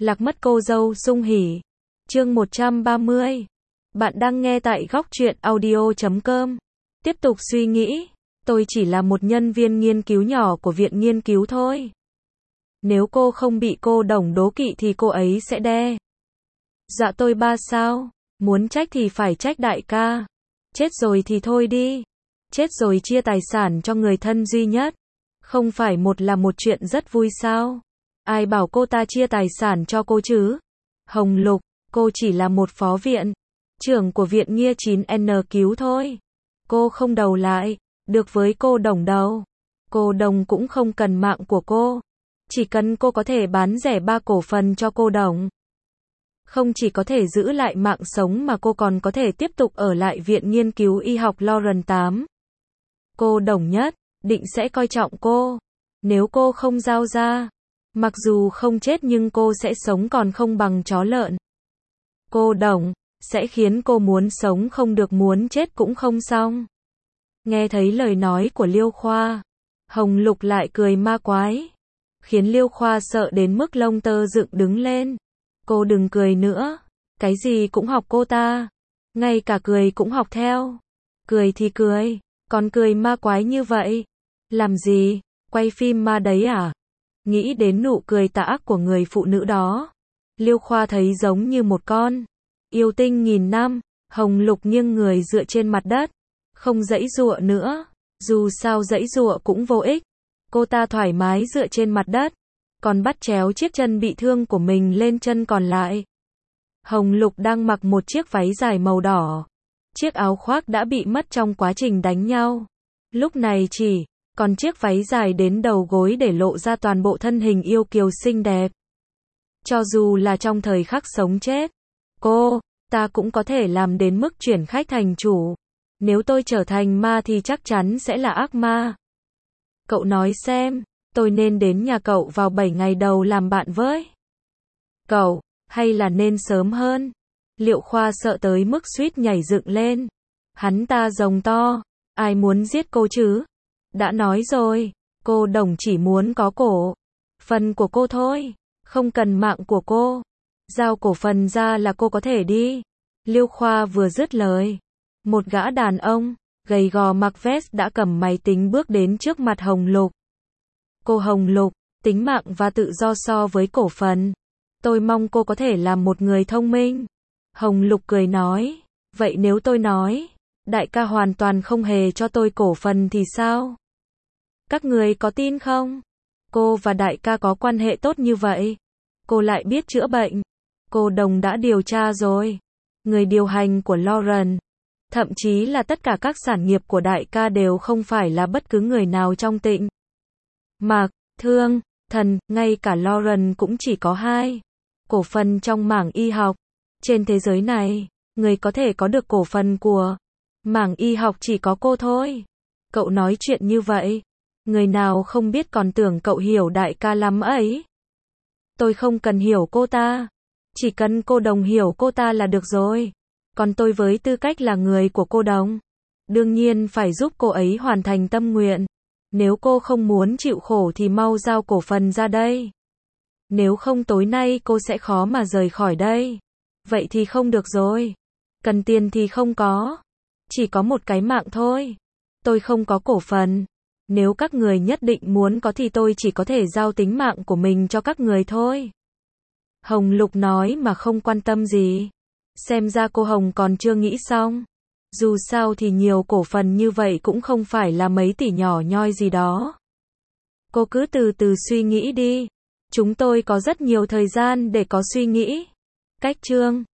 Lạc mất cô dâu sung hỉ. Chương 130. Bạn đang nghe tại góc truyện audio.com. Tiếp tục suy nghĩ, tôi chỉ là một nhân viên nghiên cứu nhỏ của viện nghiên cứu thôi. Nếu cô không bị cô Đồng đố kỵ thì cô ấy sẽ đe dọa tôi 3 sao, muốn trách thì phải trách đại ca. Chết rồi thì thôi đi. Chết rồi chia tài sản cho người thân duy nhất. Không phải là một chuyện rất vui sao? Ai bảo cô ta chia tài sản cho cô chứ? Hồng Lục, cô chỉ là một phó viện trưởng của viện Nghia 9N cứu thôi. Cô không đầu lại được với cô Đồng đâu. Cô Đồng cũng không cần mạng của cô. Chỉ cần cô có thể bán rẻ 3 cổ phần cho cô Đồng. Không chỉ có thể giữ lại mạng sống mà cô còn có thể tiếp tục ở lại viện nghiên cứu y học Lawrence 8. Cô Đồng nhất định sẽ coi trọng cô. Nếu cô không giao ra, mặc dù không chết nhưng cô sẽ sống còn không bằng chó lợn. Cô Đồng sẽ khiến cô muốn sống không được, muốn chết cũng không xong. Nghe thấy lời nói của Liêu Khoa, Hồng Lục lại cười ma quái, khiến Liêu Khoa sợ đến mức lông tơ dựng đứng lên. Cô đừng cười nữa, cái gì cũng học cô ta, ngay cả cười cũng học theo. Cười thì cười, còn cười ma quái như vậy, làm gì, quay phim ma đấy à? Nghĩ đến nụ cười tà ác của người phụ nữ đó, Liêu Khoa thấy giống như một con yêu tinh nghìn năm. Hồng Lục nghiêng người dựa trên mặt đất, không giãy giụa nữa, dù sao giãy giụa cũng vô ích. Cô ta thoải mái dựa trên mặt đất, còn bắt chéo chiếc chân bị thương của mình lên chân còn lại. Hồng Lục đang mặc một chiếc váy dài màu đỏ. Chiếc áo khoác đã bị mất trong quá trình đánh nhau. Lúc này chỉ còn chiếc váy dài đến đầu gối để lộ ra toàn bộ thân hình yêu kiều xinh đẹp. Cho dù là trong thời khắc sống chết, ta cũng có thể làm đến mức chuyển khách thành chủ. Nếu tôi trở thành ma thì chắc chắn sẽ là ác ma. Cậu nói xem, tôi nên đến nhà cậu vào 7 ngày đầu làm bạn với cậu, hay là nên sớm hơn? Liệu Khoa sợ tới mức suýt nhảy dựng lên. Hắn ta rống to, ai muốn giết cô chứ? Đã nói rồi, cô Đồng chỉ muốn có cổ phần của cô thôi, không cần mạng của cô. Giao cổ phần ra là cô có thể đi. Liêu Khoa vừa dứt lời, một gã đàn ông gầy gò mặc vest đã cầm máy tính bước đến trước mặt Hồng Lục. Cô Hồng Lục, tính mạng và tự do so với cổ phần, tôi mong cô có thể làm một người thông minh. Hồng Lục cười nói, vậy nếu tôi nói, đại ca hoàn toàn không hề cho tôi cổ phần thì sao? Các người có tin không? Cô và đại ca có quan hệ tốt như vậy, cô lại biết chữa bệnh. Cô Đồng đã điều tra rồi. Người điều hành của Lawrence, thậm chí là tất cả các sản nghiệp của đại ca đều không phải là bất cứ người nào trong Tịnh Mạc, Thương, Thần, ngay cả Lawrence cũng chỉ có 2 cổ phần trong mảng y học. Trên thế giới này, người có thể có được cổ phần của mảng y học chỉ có cô thôi. Cậu nói chuyện như vậy, người nào không biết còn tưởng cậu hiểu đại ca lắm ấy. Tôi không cần hiểu cô ta, chỉ cần cô Đồng hiểu cô ta là được rồi. Còn tôi với tư cách là người của cô Đồng, đương nhiên phải giúp cô ấy hoàn thành tâm nguyện. Nếu cô không muốn chịu khổ thì mau giao cổ phần ra đây. Nếu không tối nay cô sẽ khó mà rời khỏi đây. Vậy thì không được rồi. Cần tiền thì không có. Chỉ có một cái mạng thôi. Tôi không có cổ phần. Nếu các người nhất định muốn có thì tôi chỉ có thể giao tính mạng của mình cho các người thôi. Hồng Lục nói mà không quan tâm gì. Xem ra cô Hồng còn chưa nghĩ xong. Dù sao thì nhiều cổ phần như vậy cũng không phải là mấy tỷ nhỏ nhoi gì đó. Cô cứ từ từ suy nghĩ đi. Chúng tôi có rất nhiều thời gian để có suy nghĩ. Cách chương